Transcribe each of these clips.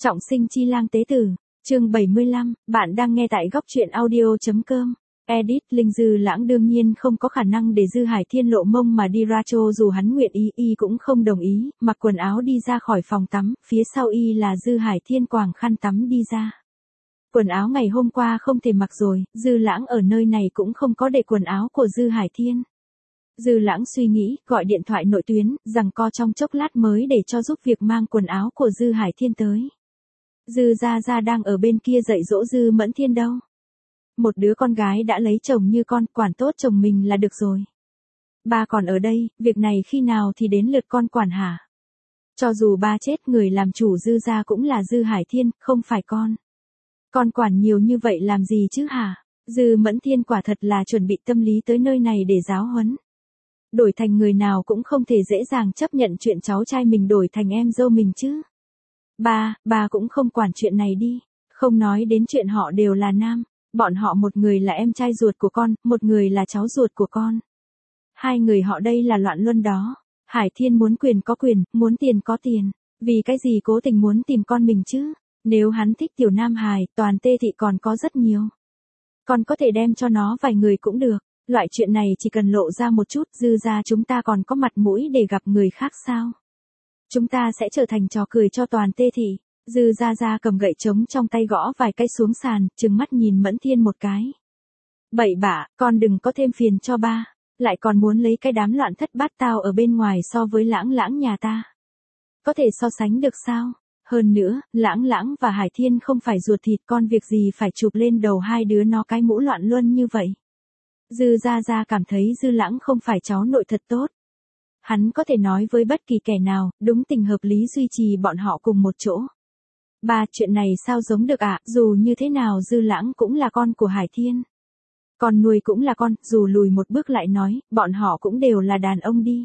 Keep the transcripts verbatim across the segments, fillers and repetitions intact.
Trọng sinh chi lang tế tử, chương bảy mươi lăm, bạn đang nghe tại góc truyện audio.com. Edit, Linh Dư Lãng đương nhiên không có khả năng để Dư Hải Thiên lộ mông mà đi ra trô, dù hắn nguyện ý, y cũng không đồng ý, mặc quần áo đi ra khỏi phòng tắm, phía sau y là Dư Hải Thiên quàng khăn tắm đi ra. Quần áo ngày hôm qua không thể mặc rồi, Dư Lãng ở nơi này cũng không có để quần áo của Dư Hải Thiên. Dư Lãng suy nghĩ, gọi điện thoại nội tuyến, rằng co trong chốc lát mới để cho giúp việc mang quần áo của Dư Hải Thiên tới. Dư Gia Gia đang ở bên kia dạy dỗ Dư Mẫn Thiên đâu. Một đứa con gái đã lấy chồng như con, quản tốt chồng mình là được rồi. Ba còn ở đây, việc này khi nào thì đến lượt con quản hả? Cho dù ba chết, người làm chủ Dư Gia cũng là Dư Hải Thiên, không phải con. Con quản nhiều như vậy làm gì chứ hả? Dư Mẫn Thiên quả thật là chuẩn bị tâm lý tới nơi này để giáo huấn. Đổi thành người nào cũng không thể dễ dàng chấp nhận chuyện cháu trai mình đổi thành em dâu mình chứ. Ba, ba cũng không quản chuyện này đi. Không nói đến chuyện họ đều là nam. Bọn họ một người là em trai ruột của con, một người là cháu ruột của con. Hai người họ đây là loạn luân đó. Hải Thiên muốn quyền có quyền, muốn tiền có tiền. Vì cái gì cố tình muốn tìm con mình chứ? Nếu hắn thích tiểu nam hài, toàn Tê Thị còn có rất nhiều. Con có thể đem cho nó vài người cũng được. Loại chuyện này chỉ cần lộ ra một chút, Dư gia chúng ta còn có mặt mũi để gặp người khác sao? Chúng ta sẽ trở thành trò cười cho toàn Tê Thị. Dư Gia Gia cầm gậy trống trong tay gõ vài cái xuống sàn, trừng mắt nhìn Mẫn Thiên một cái. Bậy bạ, con đừng có thêm phiền cho ba. Lại còn muốn lấy cái đám loạn thất bát tao ở bên ngoài so với Lãng Lãng nhà ta. Có thể so sánh được sao? Hơn nữa, Lãng Lãng và Hải Thiên không phải ruột thịt, con việc gì phải chụp lên đầu hai đứa nó cái mũ loạn luân như vậy. Dư Gia Gia cảm thấy Dư Lãng không phải cháu nội thật tốt. Hắn có thể nói với bất kỳ kẻ nào, đúng tình hợp lý duy trì bọn họ cùng một chỗ. Ba, chuyện này sao giống được ạ, à? Dù như thế nào Dư Lãng cũng là con của Hải Thiên. Con nuôi cũng là con, dù lùi một bước lại nói, bọn họ cũng đều là đàn ông đi.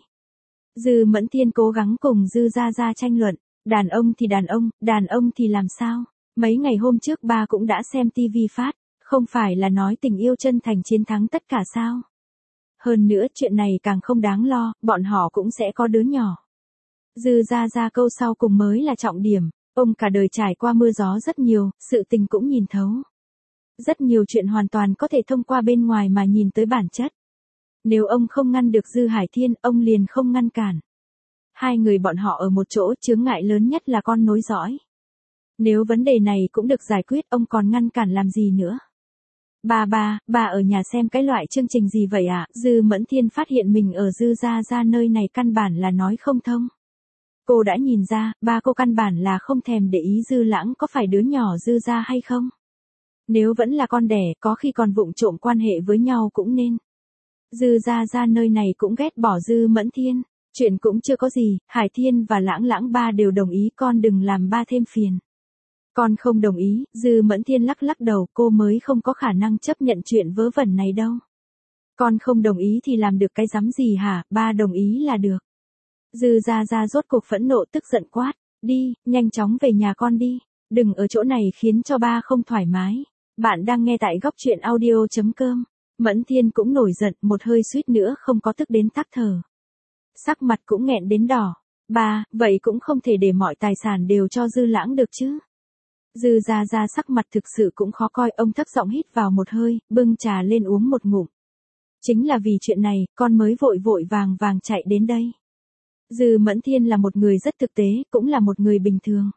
Dư Mẫn Thiên cố gắng cùng Dư Gia Gia tranh luận, đàn ông thì đàn ông, đàn ông thì làm sao? Mấy ngày hôm trước ba cũng đã xem tivi phát, không phải là nói tình yêu chân thành chiến thắng tất cả sao? Hơn nữa chuyện này càng không đáng lo, bọn họ cũng sẽ có đứa nhỏ. Dư Gia Gia câu sau cùng mới là trọng điểm. Ông cả đời trải qua mưa gió rất nhiều, sự tình cũng nhìn thấu. Rất nhiều chuyện hoàn toàn có thể thông qua bên ngoài mà nhìn tới bản chất. Nếu ông không ngăn được Dư Hải Thiên, ông liền không ngăn cản. Hai người bọn họ ở một chỗ, chướng ngại lớn nhất là con nối dõi. Nếu vấn đề này cũng được giải quyết, ông còn ngăn cản làm gì nữa? Ba ba, ba ở nhà xem cái loại chương trình gì vậy ạ? À? Dư Mẫn Thiên phát hiện mình ở Dư Gia Gia nơi này căn bản là nói không thông. Cô đã nhìn ra, ba cô căn bản là không thèm để ý Dư Lãng có phải đứa nhỏ Dư gia hay không. Nếu vẫn là con đẻ, có khi còn vụng trộm quan hệ với nhau cũng nên. Dư Gia Gia nơi này cũng ghét bỏ Dư Mẫn Thiên. Chuyện cũng chưa có gì, Hải Thiên và Lãng Lãng ba đều đồng ý, con đừng làm ba thêm phiền. Con không đồng ý, Dư Mẫn Thiên lắc lắc đầu, cô mới không có khả năng chấp nhận chuyện vớ vẩn này đâu. Con không đồng ý thì làm được cái rắm gì hả, ba đồng ý là được. Dư Gia Gia rốt cuộc phẫn nộ tức giận quát, đi, nhanh chóng về nhà con đi, đừng ở chỗ này khiến cho ba không thoải mái. Bạn đang nghe tại góc truyện audio.com. Mẫn Thiên cũng nổi giận, một hơi suýt nữa không có tức đến tắc thở. Sắc mặt cũng nghẹn đến đỏ. Ba, vậy cũng không thể để mọi tài sản đều cho Dư Lãng được chứ. Dư Gia Gia sắc mặt thực sự cũng khó coi, ông thấp giọng hít vào một hơi, bưng trà lên uống một ngụm. Chính là vì chuyện này, con mới vội vội vàng vàng chạy đến đây. Dư Mẫn Thiên là một người rất thực tế, cũng là một người bình thường.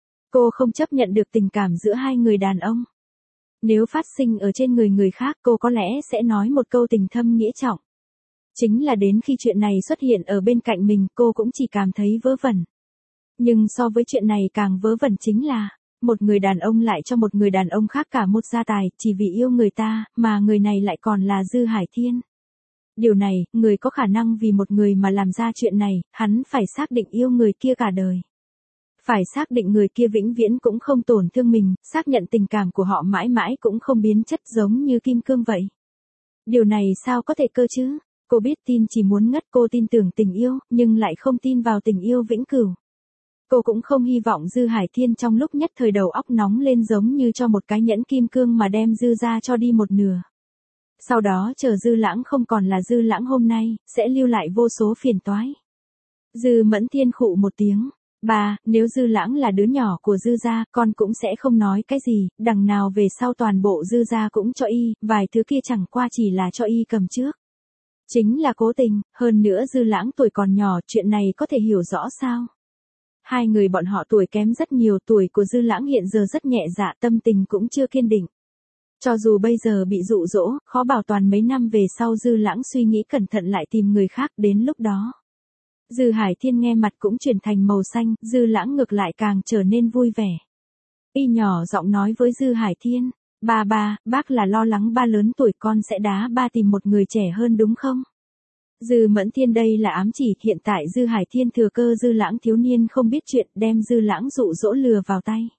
Cô không chấp nhận được tình cảm giữa hai người đàn ông. Nếu phát sinh ở trên người người khác, cô có lẽ sẽ nói một câu tình thâm nghĩa trọng. Chính là đến khi chuyện này xuất hiện ở bên cạnh mình, cô cũng chỉ cảm thấy vớ vẩn. Nhưng so với chuyện này càng vớ vẩn chính là, một người đàn ông lại cho một người đàn ông khác cả một gia tài, chỉ vì yêu người ta, mà người này lại còn là Dư Hải Thiên. Điều này, người có khả năng vì một người mà làm ra chuyện này, hắn phải xác định yêu người kia cả đời. Phải xác định người kia vĩnh viễn cũng không tổn thương mình, xác nhận tình cảm của họ mãi mãi cũng không biến chất giống như kim cương vậy. Điều này sao có thể cơ chứ? Cô biết tin chỉ muốn ngất, cô tin tưởng tình yêu, nhưng lại không tin vào tình yêu vĩnh cửu. Cô cũng không hy vọng Dư Hải Thiên trong lúc nhất thời đầu óc nóng lên giống như cho một cái nhẫn kim cương mà đem Dư ra cho đi một nửa. Sau đó chờ Dư Lãng không còn là Dư Lãng hôm nay, sẽ lưu lại vô số phiền toái. Dư Mẫn Thiên khụ một tiếng, Ba, nếu Dư Lãng là đứa nhỏ của Dư gia, con cũng sẽ không nói cái gì, đằng nào về sau toàn bộ Dư gia cũng cho y, vài thứ kia chẳng qua chỉ là cho y cầm trước. Chính là cố tình, hơn nữa Dư Lãng tuổi còn nhỏ, chuyện này có thể hiểu rõ sao? Hai người bọn họ tuổi kém rất nhiều, tuổi của Dư Lãng hiện giờ rất nhẹ dạ, tâm tình cũng chưa kiên định. Cho dù bây giờ bị dụ dỗ, khó bảo toàn mấy năm về sau Dư Lãng suy nghĩ cẩn thận lại tìm người khác, đến lúc đó. Dư Hải Thiên nghe mặt cũng chuyển thành màu xanh, Dư Lãng ngược lại càng trở nên vui vẻ. Y nhỏ giọng nói với Dư Hải Thiên, ba ba, bác là lo lắng ba lớn tuổi con sẽ đá ba tìm một người trẻ hơn đúng không? Dư Mẫn Thiên đây là ám chỉ, hiện tại Dư Hải Thiên thừa cơ Dư Lãng thiếu niên không biết chuyện đem Dư Lãng dụ dỗ lừa vào tay.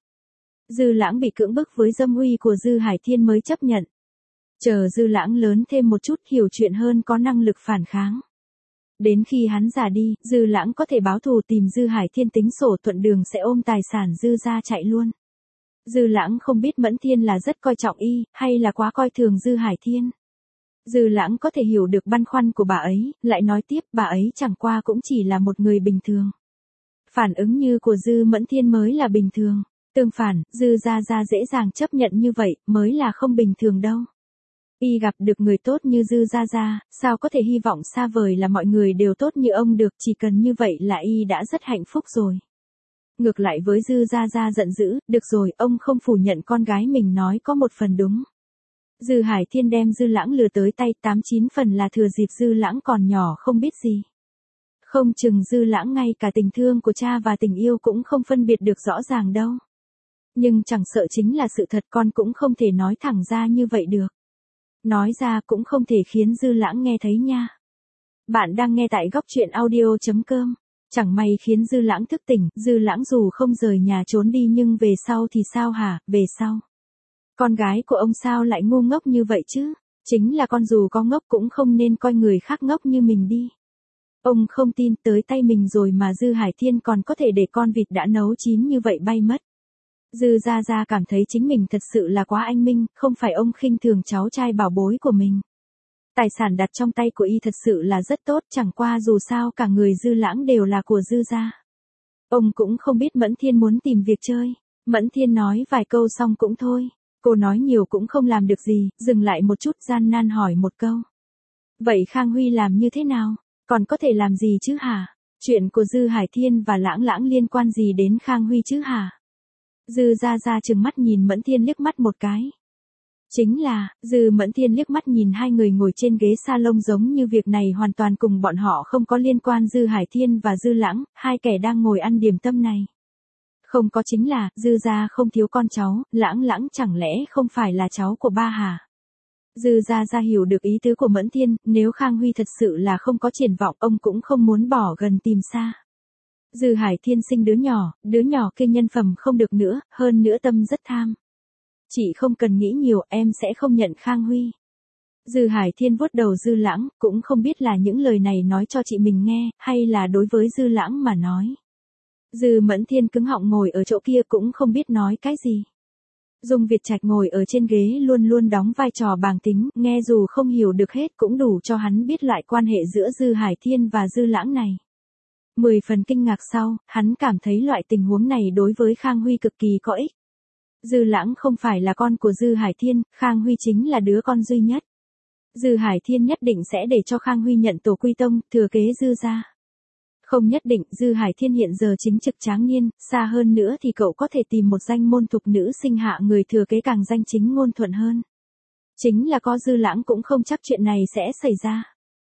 Dư Lãng bị cưỡng bức với dâm uy của Dư Hải Thiên mới chấp nhận. Chờ Dư Lãng lớn thêm một chút hiểu chuyện hơn có năng lực phản kháng. Đến khi hắn già đi, Dư Lãng có thể báo thù tìm Dư Hải Thiên tính sổ thuận đường sẽ ôm tài sản Dư ra chạy luôn. Dư Lãng không biết Mẫn Thiên là rất coi trọng y, hay là quá coi thường Dư Hải Thiên. Dư Lãng có thể hiểu được băn khoăn của bà ấy, lại nói tiếp bà ấy chẳng qua cũng chỉ là một người bình thường. Phản ứng như của Dư Mẫn Thiên mới là bình thường. Tương phản, Dư Gia Gia dễ dàng chấp nhận như vậy, mới là không bình thường đâu. Y gặp được người tốt như Dư Gia Gia, sao có thể hy vọng xa vời là mọi người đều tốt như ông được, chỉ cần như vậy là Y đã rất hạnh phúc rồi. Ngược lại với Dư Gia Gia giận dữ, được rồi, ông không phủ nhận con gái mình nói có một phần đúng. Dư Hải Thiên đem Dư Lãng lừa tới tay, tám chín phần là thừa dịp Dư Lãng còn nhỏ không biết gì. Không chừng Dư Lãng ngay cả tình thương của cha và tình yêu cũng không phân biệt được rõ ràng đâu. Nhưng chẳng sợ chính là sự thật, con cũng không thể nói thẳng ra như vậy được. Nói ra cũng không thể khiến Dư Lãng nghe thấy nha. Bạn đang nghe tại góc truyện audio chấm com. Chẳng may khiến Dư Lãng thức tỉnh, Dư Lãng dù không rời nhà trốn đi nhưng về sau thì sao hả, về sau. Con gái của ông sao lại ngu ngốc như vậy chứ? Chính là con dù có ngốc cũng không nên coi người khác ngốc như mình đi. Ông không tin tới tay mình rồi mà Dư Hải Thiên còn có thể để con vịt đã nấu chín như vậy bay mất. Dư Gia Gia cảm thấy chính mình thật sự là quá anh minh, không phải ông khinh thường cháu trai bảo bối của mình. Tài sản đặt trong tay của y thật sự là rất tốt, chẳng qua dù sao cả người Dư Lãng đều là của Dư Gia. Ông cũng không biết Mẫn Thiên muốn tìm việc chơi. Mẫn Thiên nói vài câu xong cũng thôi. Cô nói nhiều cũng không làm được gì, dừng lại một chút gian nan hỏi một câu. Vậy Khang Huy làm như thế nào? Còn có thể làm gì chứ hả? Chuyện của Dư Hải Thiên và Lãng Lãng liên quan gì đến Khang Huy chứ hả? Dư Gia Gia trừng mắt nhìn Mẫn Thiên liếc mắt một cái. Chính là, Dư Mẫn Thiên liếc mắt nhìn hai người ngồi trên ghế salon giống như việc này hoàn toàn cùng bọn họ không có liên quan. Dư Hải Thiên và Dư Lãng, hai kẻ đang ngồi ăn điểm tâm này. Không có chính là, Dư Gia không thiếu con cháu, Lãng Lãng chẳng lẽ không phải là cháu của ba hả? Dư Gia Gia hiểu được ý tứ của Mẫn Thiên, nếu Khang Huy thật sự là không có triển vọng, ông cũng không muốn bỏ gần tìm xa. Dư Hải Thiên sinh đứa nhỏ, đứa nhỏ kia nhân phẩm không được nữa, hơn nữa tâm rất tham. Chị không cần nghĩ nhiều, em sẽ không nhận Khang Huy. Dư Hải Thiên vuốt đầu Dư Lãng, cũng không biết là những lời này nói cho chị mình nghe, hay là đối với Dư Lãng mà nói. Dư Mẫn Thiên cứng họng ngồi ở chỗ kia cũng không biết nói cái gì. Dung Việt Trạch ngồi ở trên ghế luôn luôn đóng vai trò bàng tính, nghe dù không hiểu được hết cũng đủ cho hắn biết loại quan hệ giữa Dư Hải Thiên và Dư Lãng này. Mười phần kinh ngạc sau, hắn cảm thấy loại tình huống này đối với Khang Huy cực kỳ có ích. Dư Lãng không phải là con của Dư Hải Thiên, Khang Huy chính là đứa con duy nhất. Dư Hải Thiên nhất định sẽ để cho Khang Huy nhận tổ quy tông, thừa kế Dư gia. Không nhất định, Dư Hải Thiên hiện giờ chính trực tráng niên, xa hơn nữa thì cậu có thể tìm một danh môn thục nữ sinh hạ người thừa kế càng danh chính ngôn thuận hơn. Chính là có Dư Lãng cũng không chắc chuyện này sẽ xảy ra.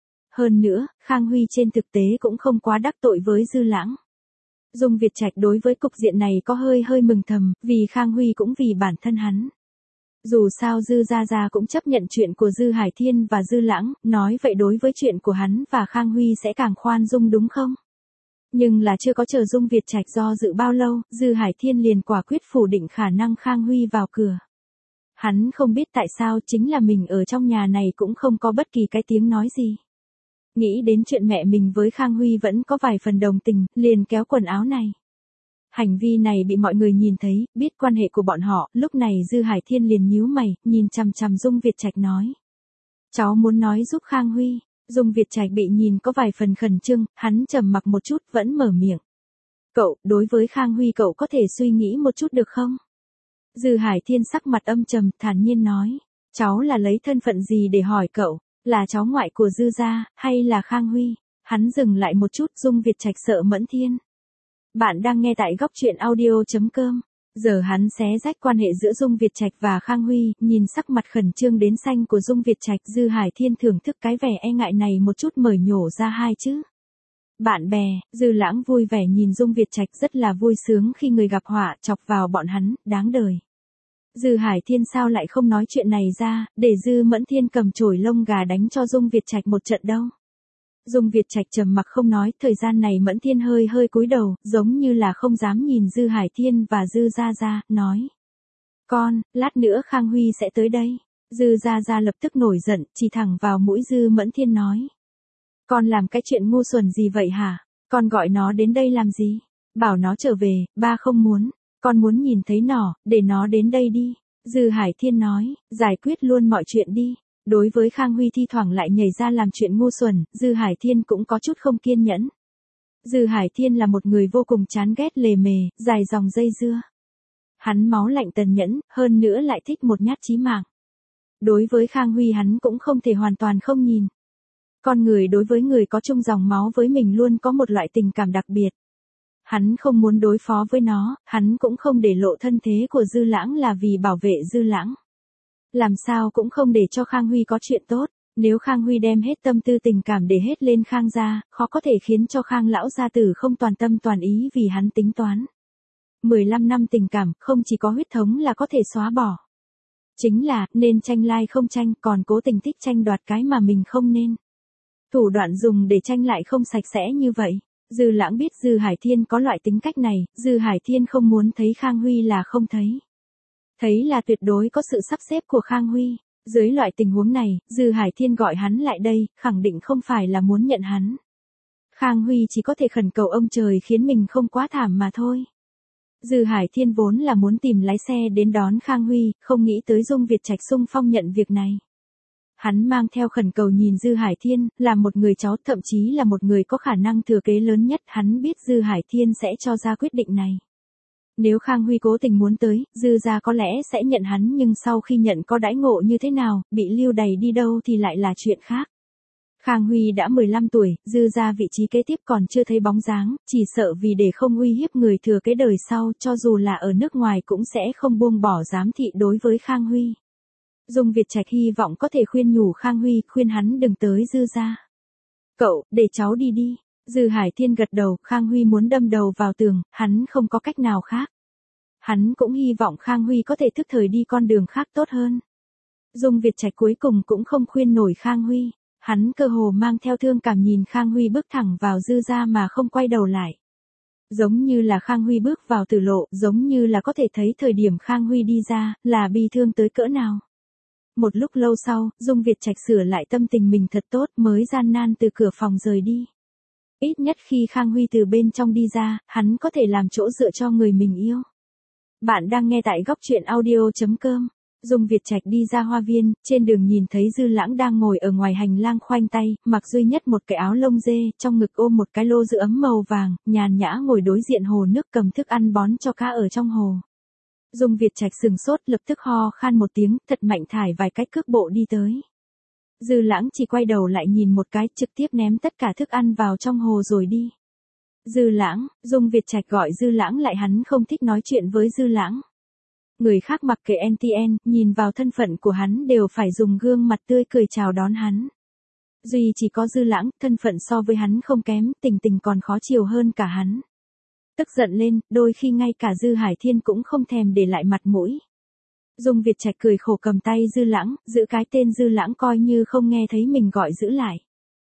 Hơn nữa, Khang Huy trên thực tế cũng không quá đắc tội với Dư Lãng. Dung Việt Trạch đối với cục diện này có hơi hơi mừng thầm, vì Khang Huy cũng vì bản thân hắn. Dù sao Dư Gia Gia cũng chấp nhận chuyện của Dư Hải Thiên và Dư Lãng, nói vậy đối với chuyện của hắn và Khang Huy sẽ càng khoan dung đúng không? Nhưng là chưa có chờ Dung Việt Trạch do dự bao lâu, Dư Hải Thiên liền quả quyết phủ định khả năng Khang Huy vào cửa. Hắn không biết tại sao chính là mình ở trong nhà này cũng không có bất kỳ cái tiếng nói gì. Nghĩ đến chuyện mẹ mình với Khang Huy vẫn có vài phần đồng tình, liền kéo quần áo này. Hành vi này bị mọi người nhìn thấy, biết quan hệ của bọn họ, lúc này Dư Hải Thiên liền nhíu mày, nhìn chằm chằm Dung Việt Trạch nói. Cháu muốn nói giúp Khang Huy. Dung Việt Trạch bị nhìn có vài phần khẩn trương, hắn trầm mặc một chút vẫn mở miệng. Cậu, đối với Khang Huy cậu có thể suy nghĩ một chút được không? Dư Hải Thiên sắc mặt âm trầm, thản nhiên nói. Cháu là lấy thân phận gì để hỏi cậu? Là cháu ngoại của Dư gia, hay là Khang Huy? Hắn dừng lại một chút, Dung Việt Trạch sợ Mẫn Thiên. Bạn đang nghe tại góc truyện audio.com. Giờ hắn xé rách quan hệ giữa Dung Việt Trạch và Khang Huy, nhìn sắc mặt khẩn trương đến xanh của Dung Việt Trạch, Dư Hải Thiên thưởng thức cái vẻ e ngại này một chút, mời nhổ ra hai chữ. Bạn bè. Dư Lãng vui vẻ nhìn Dung Việt Trạch, rất là vui sướng khi người gặp họa chọc vào bọn hắn, đáng đời. Dư Hải Thiên sao lại không nói chuyện này ra, để Dư Mẫn Thiên cầm chổi lông gà đánh cho Dung Việt Trạch một trận đâu. Dung Việt Trạch trầm mặc không nói, thời gian này Mẫn Thiên hơi hơi cúi đầu, giống như là không dám nhìn Dư Hải Thiên và Dư Gia Gia, nói. Con, lát nữa Khang Huy sẽ tới đây. Dư Gia Gia lập tức nổi giận, chỉ thẳng vào mũi Dư Mẫn Thiên nói. Con làm cái chuyện ngu xuẩn gì vậy hả? Con gọi nó đến đây làm gì? Bảo nó trở về, ba không muốn. Con muốn nhìn thấy nó, để nó đến đây đi. Dư Hải Thiên nói, giải quyết luôn mọi chuyện đi. Đối với Khang Huy thi thoảng lại nhảy ra làm chuyện ngu xuẩn, Dư Hải Thiên cũng có chút không kiên nhẫn. Dư Hải Thiên là một người vô cùng chán ghét lề mề, dài dòng dây dưa. Hắn máu lạnh tàn nhẫn, hơn nữa lại thích một nhát chí mạng. Đối với Khang Huy hắn cũng không thể hoàn toàn không nhìn. Con người đối với người có chung dòng máu với mình luôn có một loại tình cảm đặc biệt. Hắn không muốn đối phó với nó, hắn cũng không để lộ thân thế của Dư Lãng là vì bảo vệ Dư Lãng. Làm sao cũng không để cho Khang Huy có chuyện tốt, nếu Khang Huy đem hết tâm tư tình cảm để hết lên Khang gia, khó có thể khiến cho Khang lão gia tử không toàn tâm toàn ý vì hắn tính toán. mười lăm năm tình cảm, không chỉ có huyết thống là có thể xóa bỏ. Chính là, nên tranh lai không tranh, còn cố tình thích tranh đoạt cái mà mình không nên. Thủ đoạn dùng để tranh lại không sạch sẽ như vậy. Dư Lãng biết Dư Hải Thiên có loại tính cách này, Dư Hải Thiên không muốn thấy Khang Huy là không thấy. Thấy là tuyệt đối có sự sắp xếp của Khang Huy. Dưới loại tình huống này, Dư Hải Thiên gọi hắn lại đây, khẳng định không phải là muốn nhận hắn. Khang Huy chỉ có thể khẩn cầu ông trời khiến mình không quá thảm mà thôi. Dư Hải Thiên vốn là muốn tìm lái xe đến đón Khang Huy, không nghĩ tới Dung Việt Trạch xung phong nhận việc này. Hắn mang theo khẩn cầu nhìn Dư Hải Thiên, là một người cháu, thậm chí là một người có khả năng thừa kế lớn nhất, hắn biết Dư Hải Thiên sẽ cho ra quyết định này. Nếu Khang Huy cố tình muốn tới, Dư gia có lẽ sẽ nhận hắn, nhưng sau khi nhận có đãi ngộ như thế nào, bị lưu đày đi đâu thì lại là chuyện khác. Khang Huy đã mười lăm tuổi, Dư gia vị trí kế tiếp còn chưa thấy bóng dáng, chỉ sợ vì để không uy hiếp người thừa kế đời sau, cho dù là ở nước ngoài cũng sẽ không buông bỏ giám thị đối với Khang Huy. Dung Việt Trạch hy vọng có thể khuyên nhủ Khang Huy, khuyên hắn đừng tới Dư gia. Cậu, để cháu đi đi. Dư Hải Thiên gật đầu, Khang Huy muốn đâm đầu vào tường, hắn không có cách nào khác. Hắn cũng hy vọng Khang Huy có thể thức thời đi con đường khác tốt hơn. Dung Việt Trạch cuối cùng cũng không khuyên nổi Khang Huy. Hắn cơ hồ mang theo thương cảm nhìn Khang Huy bước thẳng vào Dư gia mà không quay đầu lại. Giống như là Khang Huy bước vào tử lộ, giống như là có thể thấy thời điểm Khang Huy đi ra, là bi thương tới cỡ nào. Một lúc lâu sau, Dung Việt Trạch sửa lại tâm tình mình thật tốt mới gian nan từ cửa phòng rời đi. Ít nhất khi Khang Huy từ bên trong đi ra, hắn có thể làm chỗ dựa cho người mình yêu. Bạn đang nghe tại góc truyện audio.com. Dung Việt Trạch đi ra hoa viên, trên đường nhìn thấy Dư Lãng đang ngồi ở ngoài hành lang khoanh tay, mặc duy nhất một cái áo lông dê, trong ngực ôm một cái lô giữ ấm màu vàng, nhàn nhã ngồi đối diện hồ nước cầm thức ăn bón cho cá ở trong hồ. Dung Việt Trạch sừng sốt, lập tức ho khan một tiếng, thật mạnh thải vài cái cước bộ đi tới. Dư Lãng chỉ quay đầu lại nhìn một cái, trực tiếp ném tất cả thức ăn vào trong hồ rồi đi. Dư Lãng, Dung Việt Trạch gọi Dư Lãng lại, hắn không thích nói chuyện với Dư Lãng. Người khác mặc kệ en tê en, nhìn vào thân phận của hắn đều phải dùng gương mặt tươi cười chào đón hắn. Duy chỉ có Dư Lãng, thân phận so với hắn không kém, tình tình còn khó chiều hơn cả hắn. Tức giận lên, đôi khi ngay cả Dư Hải Thiên cũng không thèm để lại mặt mũi. Dung Việt Trạch cười khổ cầm tay Dư Lãng, giữ cái tên Dư Lãng coi như không nghe thấy mình gọi giữ lại.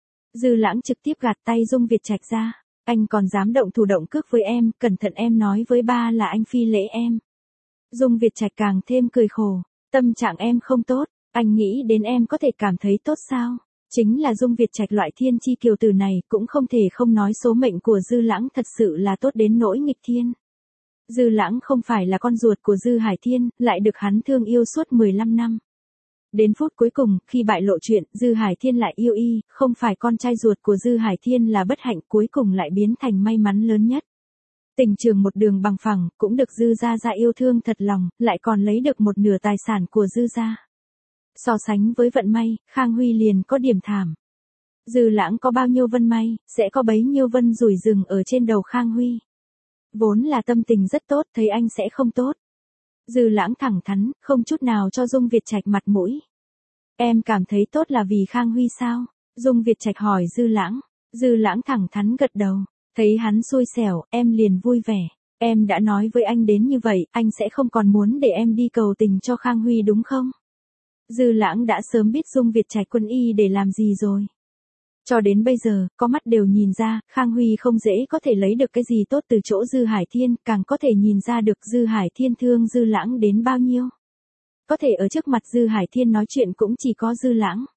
Dư Lãng trực tiếp gạt tay Dung Việt Trạch ra. Anh còn dám động thủ động cước với em, cẩn thận em nói với ba là anh phi lễ em. Dung Việt Trạch càng thêm cười khổ. Tâm trạng em không tốt, anh nghĩ đến em có thể cảm thấy tốt sao? Chính là Dung Việt Trạch loại thiên chi kiều tử này cũng không thể không nói số mệnh của Dư Lãng thật sự là tốt đến nỗi nghịch thiên. Dư Lãng không phải là con ruột của Dư Hải Thiên, lại được hắn thương yêu suốt mười lăm năm. Đến phút cuối cùng, khi bại lộ chuyện, Dư Hải Thiên lại yêu y, không phải con trai ruột của Dư Hải Thiên là bất hạnh, cuối cùng lại biến thành may mắn lớn nhất. Tình trường một đường bằng phẳng, cũng được Dư Gia Gia yêu thương thật lòng, lại còn lấy được một nửa tài sản của Dư Gia. So sánh với vận may, Khang Huy liền có điểm thảm. Dư Lãng có bao nhiêu vân may, sẽ có bấy nhiêu vân rủi rừng ở trên đầu Khang Huy. Vốn là tâm tình rất tốt, thấy anh sẽ không tốt. Dư Lãng thẳng thắn, không chút nào cho Dung Việt Trạch mặt mũi. Em cảm thấy tốt là vì Khang Huy sao? Dung Việt Trạch hỏi Dư Lãng. Dư Lãng thẳng thắn gật đầu. Thấy hắn xui xẻo, em liền vui vẻ. Em đã nói với anh đến như vậy, anh sẽ không còn muốn để em đi cầu tình cho Khang Huy đúng không? Dư Lãng đã sớm biết Dung Việt Trạch quân y để làm gì rồi. Cho đến bây giờ, có mắt đều nhìn ra, Khang Huy không dễ có thể lấy được cái gì tốt từ chỗ Dư Hải Thiên, càng có thể nhìn ra được Dư Hải Thiên thương Dư Lãng đến bao nhiêu. Có thể ở trước mặt Dư Hải Thiên nói chuyện cũng chỉ có Dư Lãng.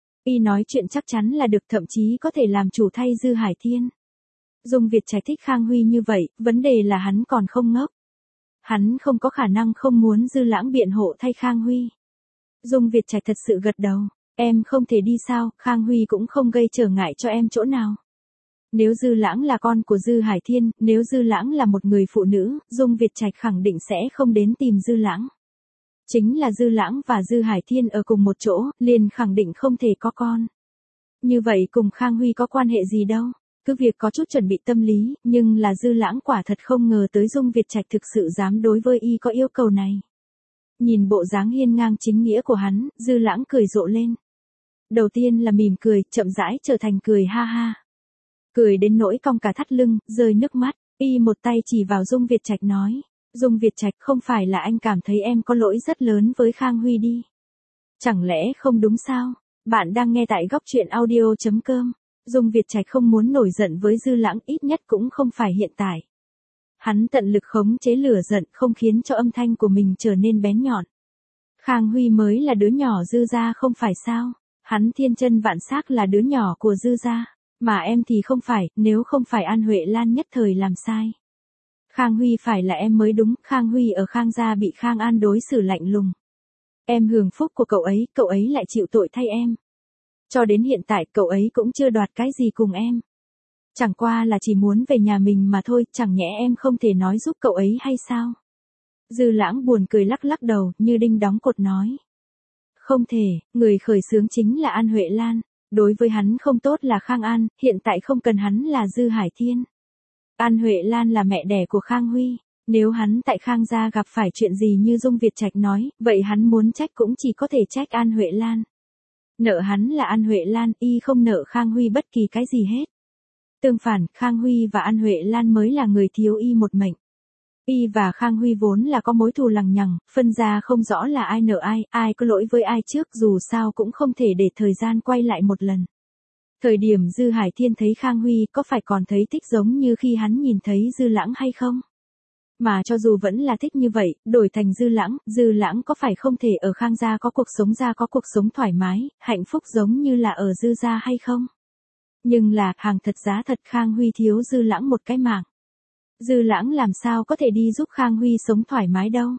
Y nói chuyện chắc chắn là được, thậm chí có thể làm chủ thay Dư Hải Thiên. Dung Việt Trạch thích Khang Huy như vậy, vấn đề là hắn còn không ngốc. Hắn không có khả năng không muốn Dư Lãng biện hộ thay Khang Huy. Dung Việt Trạch thật sự gật đầu. Em không thể đi sao, Khang Huy cũng không gây trở ngại cho em chỗ nào. Nếu Dư Lãng là con của Dư Hải Thiên, nếu Dư Lãng là một người phụ nữ, Dung Việt Trạch khẳng định sẽ không đến tìm Dư Lãng. Chính là Dư Lãng và Dư Hải Thiên ở cùng một chỗ, liền khẳng định không thể có con. Như vậy cùng Khang Huy có quan hệ gì đâu, cứ việc có chút chuẩn bị tâm lý, nhưng là Dư Lãng quả thật không ngờ tới Dung Việt Trạch thực sự dám đối với y có yêu cầu này. Nhìn bộ dáng hiên ngang chính nghĩa của hắn, Dư Lãng cười rộ lên. Đầu tiên là mỉm cười, chậm rãi trở thành cười ha ha. Cười đến nỗi cong cả thắt lưng, rơi nước mắt, y một tay chỉ vào Dung Việt Trạch nói. Dung Việt Trạch, không phải là anh cảm thấy em có lỗi rất lớn với Khang Huy đi. Chẳng lẽ không đúng sao? Bạn đang nghe tại góc truyện audio chấm com. Dung Việt Trạch không muốn nổi giận với Dư Lãng, ít nhất cũng không phải hiện tại. Hắn tận lực khống chế lửa giận, không khiến cho âm thanh của mình trở nên bén nhọn. Khang Huy mới là đứa nhỏ Dư gia không phải sao? Hắn thiên chân vạn xác là đứa nhỏ của Dư gia, mà em thì không phải, nếu không phải An Huệ Lan nhất thời làm sai. Khang Huy phải là em mới đúng, Khang Huy ở Khang gia bị Khang An đối xử lạnh lùng. Em hưởng phúc của cậu ấy, cậu ấy lại chịu tội thay em. Cho đến hiện tại cậu ấy cũng chưa đoạt cái gì cùng em. Chẳng qua là chỉ muốn về nhà mình mà thôi, chẳng nhẽ em không thể nói giúp cậu ấy hay sao? Dư Lãng buồn cười lắc lắc đầu, như đinh đóng cột nói. Không thể, người khởi xướng chính là An Huệ Lan, đối với hắn không tốt là Khang An, hiện tại không cần hắn là Dư Hải Thiên. An Huệ Lan là mẹ đẻ của Khang Huy, nếu hắn tại Khang gia gặp phải chuyện gì như Dung Việt Trạch nói, vậy hắn muốn trách cũng chỉ có thể trách An Huệ Lan. Nợ hắn là An Huệ Lan, y không nợ Khang Huy bất kỳ cái gì hết. Tương phản, Khang Huy và An Huệ Lan mới là người thiếu y một mệnh. Y và Khang Huy vốn là có mối thù lằng nhằng, phân ra không rõ là ai nợ ai, ai có lỗi với ai trước, dù sao cũng không thể để thời gian quay lại một lần. Thời điểm Dư Hải Thiên thấy Khang Huy có phải còn thấy thích giống như khi hắn nhìn thấy Dư Lãng hay không? Mà cho dù vẫn là thích như vậy, đổi thành Dư Lãng, Dư Lãng có phải không thể ở Khang gia có cuộc sống gia có cuộc sống thoải mái, hạnh phúc giống như là ở Dư gia hay không? Nhưng là, hàng thật giá thật Khang Huy thiếu Dư Lãng một cái mạng. Dư Lãng làm sao có thể đi giúp Khang Huy sống thoải mái đâu.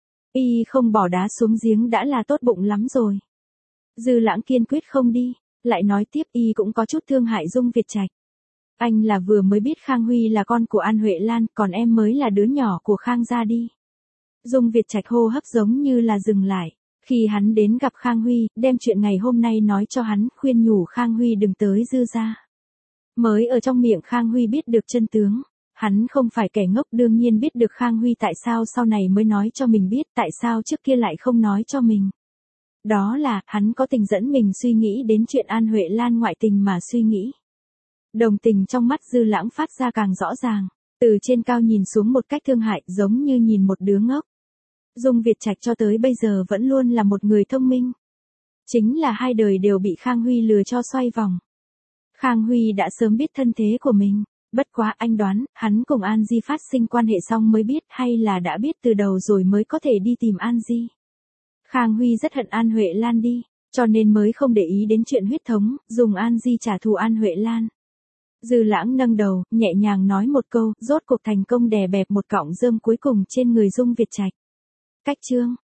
Y không bỏ đá xuống giếng đã là tốt bụng lắm rồi. Dư Lãng kiên quyết không đi, lại nói tiếp y cũng có chút thương hại Dung Việt Trạch. Anh là vừa mới biết Khang Huy là con của An Huệ Lan, còn em mới là đứa nhỏ của Khang gia đi. Dung Việt Trạch hô hấp giống như là dừng lại. Khi hắn đến gặp Khang Huy, đem chuyện ngày hôm nay nói cho hắn, khuyên nhủ Khang Huy đừng tới Dư gia. Mới ở trong miệng Khang Huy biết được chân tướng. Hắn không phải kẻ ngốc, đương nhiên biết được Khang Huy tại sao sau này mới nói cho mình biết, tại sao trước kia lại không nói cho mình. Đó là, hắn có tình dẫn mình suy nghĩ đến chuyện An Huệ Lan ngoại tình mà suy nghĩ. Đồng tình trong mắt Dư Lãng phát ra càng rõ ràng, từ trên cao nhìn xuống một cách thương hại, giống như nhìn một đứa ngốc. Dung Việt Trạch cho tới bây giờ vẫn luôn là một người thông minh. Chính là hai đời đều bị Khang Huy lừa cho xoay vòng. Khang Huy đã sớm biết thân thế của mình. Bất quá anh đoán, hắn cùng An Di phát sinh quan hệ xong mới biết, hay là đã biết từ đầu rồi mới có thể đi tìm An Di. Khang Huy rất hận An Huệ Lan đi, cho nên mới không để ý đến chuyện huyết thống, dùng An Di trả thù An Huệ Lan. Dư Lãng nâng đầu, nhẹ nhàng nói một câu, rốt cuộc thành công đè bẹp một cọng rơm cuối cùng trên người Dung Việt Trạch. Cách chương